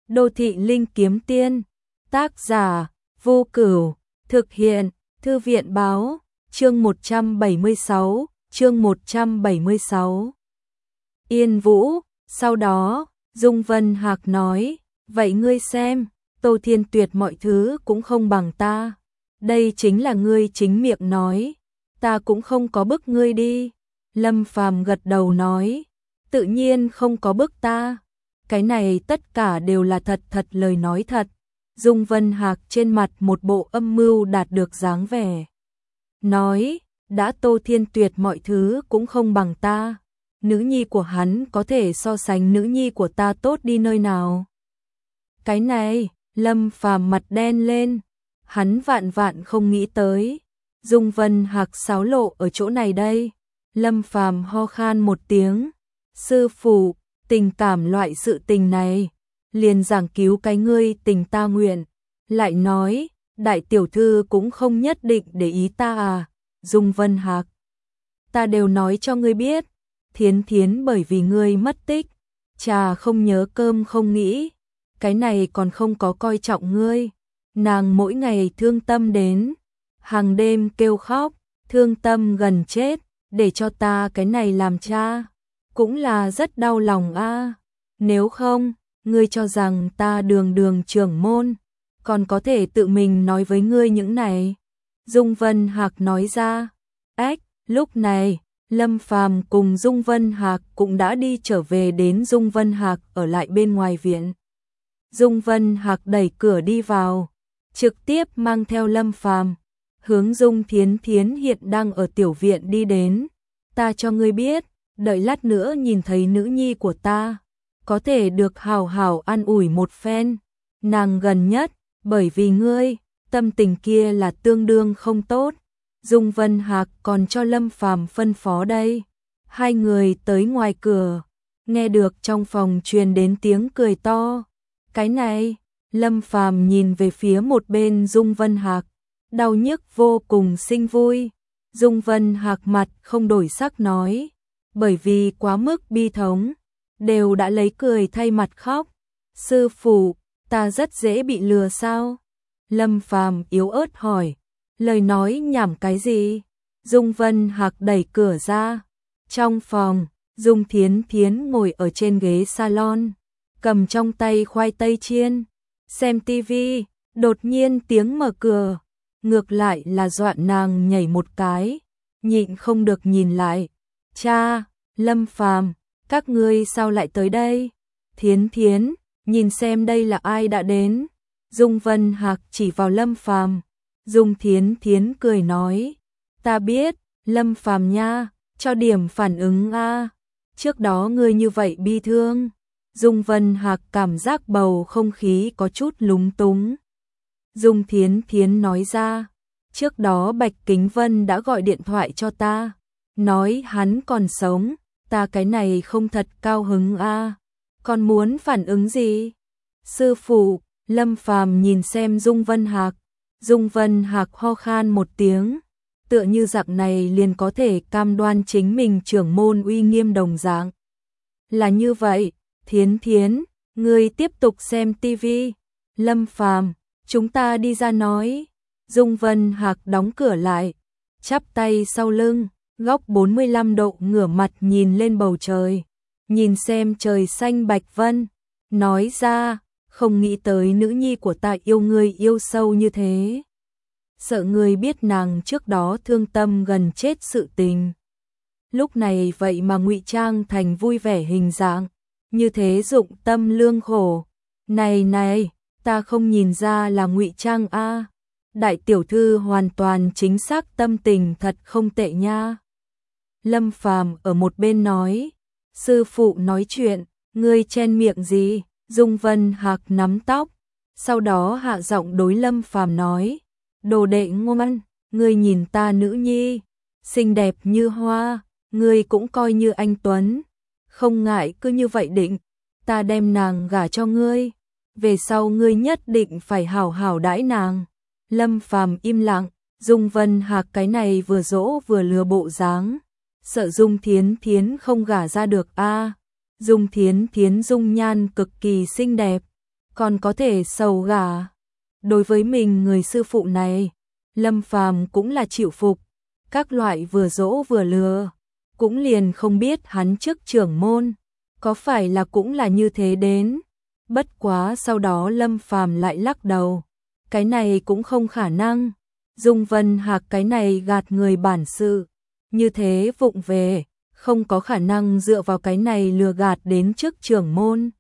Đô thị linh kiếm tiên, tác giả Vô Cửu, thực hiện Thư viện báo, chương 176, chương 176. Yên Vũ, sau đó, Dung Vân Hạc nói, vậy ngươi xem, Tô Thiên Tuyệt mọi thứ cũng không bằng ta. Đây chính là ngươi chính miệng nói, ta cũng không có bức ngươi đi. Lâm Phàm gật đầu nói, tự nhiên không có bức ta. Cái này tất cả đều là thật lời nói thật. Dung Vân Hạc trên mặt một bộ âm mưu đạt được dáng vẻ. Nói, đã Tô Thiên Tuyệt mọi thứ cũng không bằng ta. Nữ nhi của hắn có thể so sánh nữ nhi của ta tốt đi nơi nào. Cái này, Lâm Phàm mặt đen lên. Hắn vạn không nghĩ tới. Dung Vân Hạc xáo lộ ở chỗ này đây. Lâm Phàm ho khan một tiếng. Sư phụ, tình cảm loại sự tình này. Liền giảng cứu cái ngươi tình ta nguyện. Lại nói, đại tiểu thư cũng không nhất định để ý ta à. Dung Vân Hạc, ta đều nói cho ngươi biết. Thiến Thiến bởi vì ngươi mất tích, trà không nhớ cơm không nghĩ, cái này còn không có coi trọng ngươi. Nàng mỗi ngày thương tâm đến, hàng đêm kêu khóc, thương tâm gần chết, để cho ta cái này làm cha, cũng là rất đau lòng a. Nếu không, ngươi cho rằng ta đường trưởng môn, còn có thể tự mình nói với ngươi những này. Dung Vân Hạc nói ra. Ách, lúc này, Lâm Phàm cùng Dung Vân Hạc cũng đã đi trở về đến Dung Vân Hạc ở lại bên ngoài viện. Dung Vân Hạc đẩy cửa đi vào, trực tiếp mang theo Lâm Phàm, hướng Dung Thiến Thiến hiện đang ở tiểu viện đi đến. Ta cho ngươi biết, đợi lát nữa nhìn thấy nữ nhi của ta, có thể được hào hào an ủi một phen. Nàng gần nhất, bởi vì ngươi, tâm tình kia là tương đương không tốt. Dung Vân Hạc còn cho Lâm Phàm phân phó đây. Hai người tới ngoài cửa, nghe được trong phòng truyền đến tiếng cười to. Cái này, Lâm Phàm nhìn về phía một bên Dung Vân Hạc, đau nhức vô cùng sinh vui. Dung Vân Hạc mặt không đổi sắc nói, bởi vì quá mức bi thống, đều đã lấy cười thay mặt khóc. Sư phụ, ta rất dễ bị lừa sao? Lâm Phàm yếu ớt hỏi. Lời nói nhảm cái gì? Dung Vân Hạc đẩy cửa ra. Trong phòng, Dung Thiến Thiến ngồi ở trên ghế salon, cầm trong tay khoai tây chiên, xem tivi. Đột nhiên tiếng mở cửa, ngược lại là dọa nàng nhảy một cái, nhịn không được nhìn lại. Cha, Lâm Phàm, các ngươi sao lại tới đây? Thiến Thiến, nhìn xem đây là ai đã đến. Dung Vân Hạc chỉ vào Lâm Phàm. Dung Thiến Thiến cười nói, ta biết, Lâm Phàm nha, cho điểm phản ứng a. Trước đó ngươi như vậy bi thương. Dung Vân Hạc cảm giác bầu không khí có chút lúng túng. Dung Thiến Thiến nói ra, trước đó Bạch Kính Vân đã gọi điện thoại cho ta, nói hắn còn sống, ta cái này không thật cao hứng a. Còn muốn phản ứng gì? Sư phụ, Lâm Phàm nhìn xem Dung Vân Hạc. Dung Vân Hạc ho khan một tiếng, tựa như dạng này liền có thể cam đoan chính mình trưởng môn uy nghiêm đồng dạng. Là như vậy, Thiến Thiến, ngươi tiếp tục xem tivi. Lâm Phàm, chúng ta đi ra nói. Dung Vân Hạc đóng cửa lại, chắp tay sau lưng, góc 45 độ ngửa mặt nhìn lên bầu trời, nhìn xem trời xanh bạch vân, nói ra, không nghĩ tới nữ nhi của ta yêu ngươi yêu sâu như thế. Sợ ngươi biết nàng trước đó thương tâm gần chết sự tình. Lúc này vậy mà ngụy trang thành vui vẻ hình dạng, như thế dụng tâm lương khổ. Này, ta không nhìn ra là ngụy trang a. Đại tiểu thư hoàn toàn chính xác tâm tình thật không tệ nha. Lâm Phàm ở một bên nói, sư phụ nói chuyện, ngươi chen miệng gì? Dung Vân Hạc nắm tóc, sau đó hạ giọng đối Lâm Phàm nói, đồ đệ ngoan, ngươi nhìn ta nữ nhi, xinh đẹp như hoa, ngươi cũng coi như anh tuấn, không ngại cứ như vậy định, ta đem nàng gả cho ngươi, về sau ngươi nhất định phải hảo hảo đãi nàng. Lâm Phàm im lặng, Dung Vân Hạc cái này vừa dỗ vừa lừa bộ dáng, sợ Dung Thiến Thiến không gả ra được a. Dung Thiến Thiến dung nhan cực kỳ xinh đẹp, còn có thể sầu gả. Đối với mình người sư phụ này, Lâm Phàm cũng là chịu phục, các loại vừa dỗ vừa lừa, cũng liền không biết hắn trước trưởng môn, có phải là cũng là như thế đến. Bất quá sau đó Lâm Phàm lại lắc đầu, cái này cũng không khả năng, Dung Vân Hạc cái này gạt người bản sự, như thế vụng về, không có khả năng dựa vào cái này lừa gạt đến trước trưởng môn.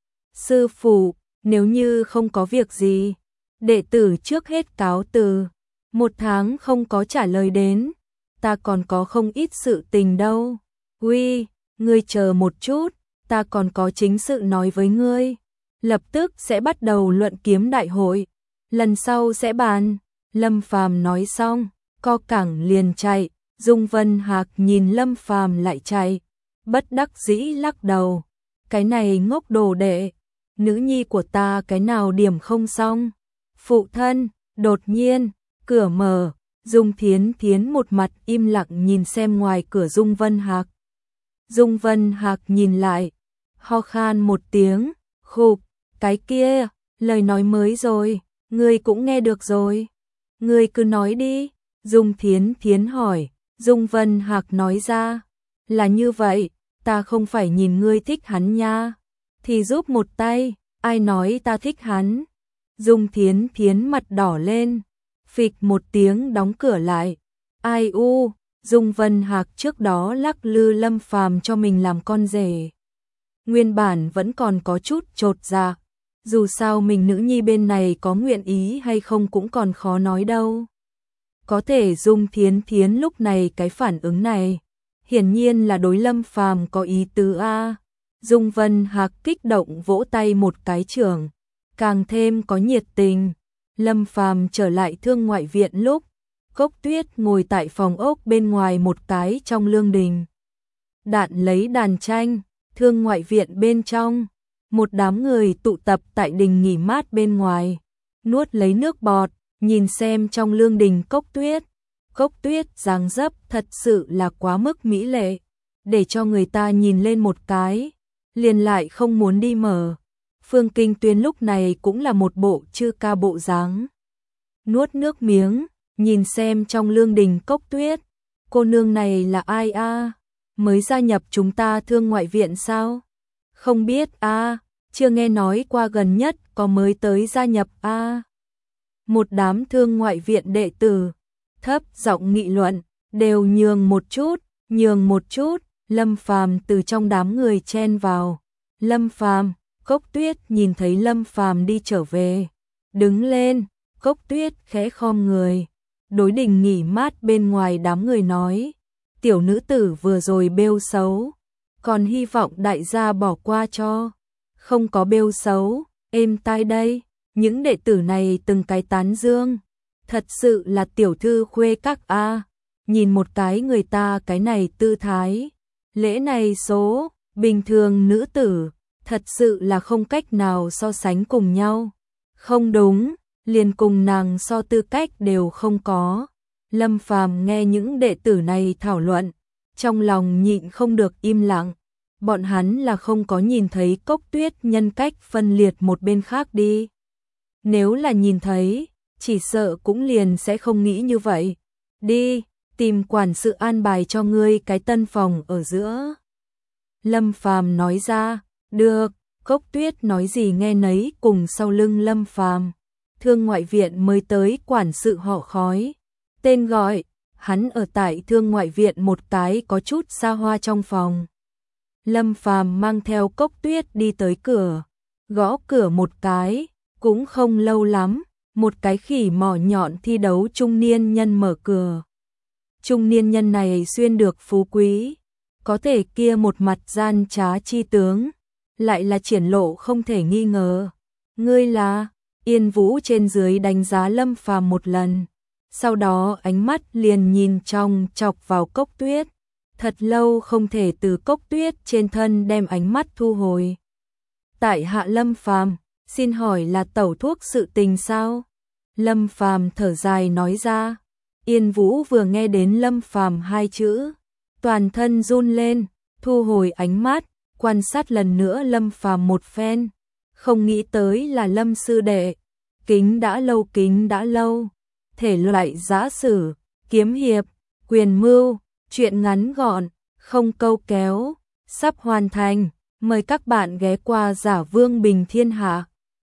Sư phụ, nếu như không có việc gì, đệ tử trước hết cáo từ, 1 tháng không có trả lời đến, ta còn có không ít sự tình đâu. Uy, ngươi chờ một chút, ta còn có chính sự nói với ngươi. Lập tức sẽ bắt đầu luận kiếm đại hội, lần sau sẽ bàn. Lâm Phàm nói xong, co cẳng liền chạy. Dung Vân Hạc nhìn Lâm Phàm lại chạy, bất đắc dĩ lắc đầu, cái này ngốc đồ đệ, nữ nhi của ta cái nào điểm không xong. Phụ thân, đột nhiên, cửa mở, Dung Thiến Thiến một mặt im lặng nhìn xem ngoài cửa Dung Vân Hạc. Dung Vân Hạc nhìn lại, ho khan một tiếng, khục, cái kia, lời nói mới rồi, ngươi cũng nghe được rồi. Ngươi cứ nói đi, Dung Thiến Thiến hỏi. Dung Vân Hạc nói ra, là như vậy, ta không phải nhìn ngươi thích hắn nha, thì giúp một tay, ai nói ta thích hắn. Dung Thiến Thiến mặt đỏ lên, phịch một tiếng đóng cửa lại. Ai u, Dung Vân Hạc trước đó lắc lư Lâm Phàm cho mình làm con rể. Nguyên bản vẫn còn có chút chột dạ, dù sao mình nữ nhi bên này có nguyện ý hay không cũng còn khó nói đâu. Có thể Dung Thiến Thiến lúc này cái phản ứng này, hiển nhiên là đối Lâm Phàm có ý tứ a. Dung Vân Hạc kích động vỗ tay một cái trưởng, càng thêm có nhiệt tình. Lâm Phàm trở lại Thương Ngoại viện lúc, Cốc Tuyết ngồi tại phòng ốc bên ngoài một cái trong lương đình. Đạn lấy đàn tranh, Thương Ngoại viện bên trong, một đám người tụ tập tại đình nghỉ mát bên ngoài, nuốt lấy nước bọt. Nhìn xem trong lương đình Cốc Tuyết dáng dấp thật sự là quá mức mỹ lệ, để cho người ta nhìn lên một cái, liền lại không muốn đi mở. Phương Kinh Tuyên lúc này cũng là một bộ chư ca bộ dáng. Nuốt nước miếng, nhìn xem trong lương đình Cốc Tuyết, cô nương này là ai a? Mới gia nhập chúng ta Thương Ngoại viện sao? Không biết a, chưa nghe nói qua, gần nhất có mới tới gia nhập a. Một đám Thương Ngoại viện đệ tử thấp giọng nghị luận, đều nhường một chút. Lâm Phàm từ trong đám người chen vào. Lâm Phàm, Cốc Tuyết nhìn thấy Lâm Phàm đi trở về, đứng lên. Cốc Tuyết khẽ khom người, đối đình nghỉ mát bên ngoài đám người nói, tiểu nữ tử vừa rồi bêu xấu, còn hy vọng đại gia bỏ qua cho. Không có bêu xấu, êm tai đây. Những đệ tử này từng cái tán dương, thật sự là tiểu thư khuê các a. Nhìn một cái người ta cái này tư thái, lễ này số, bình thường nữ tử, thật sự là không cách nào so sánh cùng nhau. Không đúng, liền cùng nàng so tư cách đều không có. Lâm Phàm nghe những đệ tử này thảo luận, trong lòng nhịn không được im lặng. Bọn hắn là không có nhìn thấy Cốc Tuyết nhân cách phân liệt một bên khác đi. Nếu là nhìn thấy, chỉ sợ cũng liền sẽ không nghĩ như vậy. Đi, tìm quản sự an bài cho ngươi cái tân phòng ở giữa. Lâm Phàm nói ra, được. Cốc Tuyết nói gì nghe nấy, cùng sau lưng Lâm Phàm. Thương Ngoại viện mới tới quản sự họ Khói. Tên gọi, hắn ở tại Thương Ngoại viện một cái có chút xa hoa trong phòng. Lâm Phàm mang theo Cốc Tuyết đi tới cửa, gõ cửa một cái. Cũng không lâu lắm, một cái khỉ mỏ nhọn thi đấu trung niên nhân mở cửa. Trung niên nhân này xuyên được phú quý, có thể kia một mặt gian trá chi tướng, lại là triển lộ không thể nghi ngờ. Ngươi là? Yên Vũ trên dưới đánh giá Lâm Phàm một lần, sau đó ánh mắt liền nhìn trong chọc vào Cốc Tuyết, thật lâu không thể từ Cốc Tuyết trên thân đem ánh mắt thu hồi. Tại hạ Lâm Phàm, xin hỏi là tẩu thuốc sự tình sao? Lâm Phàm thở dài nói ra. Yên Vũ vừa nghe đến Lâm Phàm hai chữ, toàn thân run lên, thu hồi ánh mắt, quan sát lần nữa Lâm Phàm một phen. Không nghĩ tới là Lâm sư đệ. Kính đã lâu. Thể loại giã sử, kiếm hiệp, quyền mưu, truyện ngắn gọn, không câu kéo, sắp hoàn thành. Mời các bạn ghé qua Giả Vương Bình Thiên Hạ.